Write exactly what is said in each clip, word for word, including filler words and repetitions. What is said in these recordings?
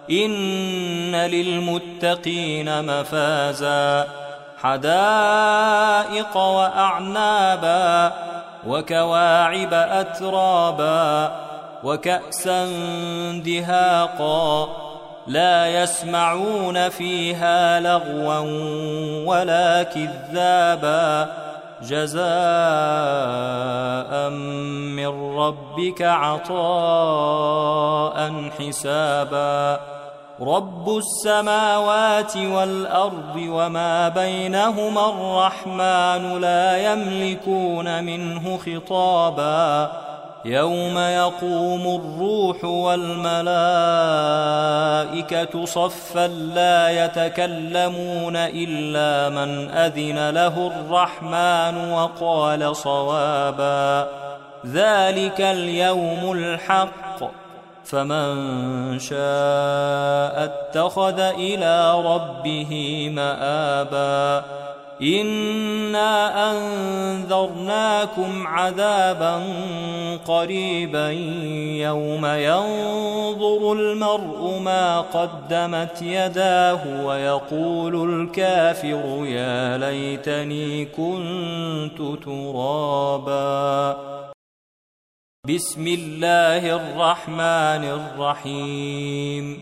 إن للمتقين مفازا حدائق وأعنابا وكواعب أترابا وكأسا دهاقا لا يسمعون فيها لغوا ولا كذابا جزاء من ربك عطاء حسابا رب السماوات والأرض وما بينهما الرحمن لا يملكون منه خطابا يوم يقوم الروح والملائكة صفا لا يتكلمون إلا من أذن له الرحمن وقال صوابا ذلك اليوم الحق فمن شاء اتخذ إلى ربه مآبا إنا أنذرناكم عذابا قريبا يوم ينظر المرء ما قدمت يداه ويقول الكافر يا ليتني كنت ترابا بسم الله الرحمن الرحيم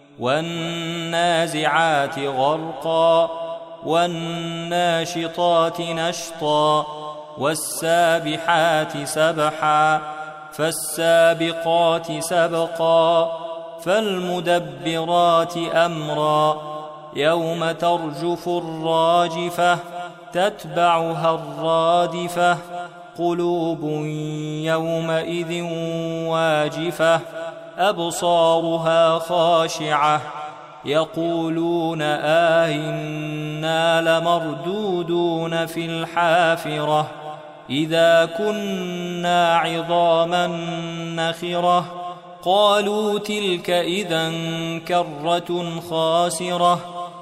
والنازعات غرقا والناشطات نشطا والسابحات سبحا فالسابقات سبقا فالمدبرات أمرا يوم ترجف الراجفة تتبعها الرادفة قلوب يومئذ واجفة أبصارها خاشعة يقولون آئنا لمردودون في الحافرة إذا كنا عظاما نخرة قالوا تلك إذا كرة خاسرة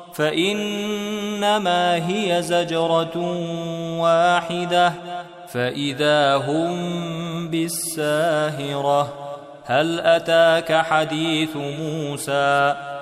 فإنما هي زجرة واحدة فإذا هم بالساهرة هل أتاك حديث موسى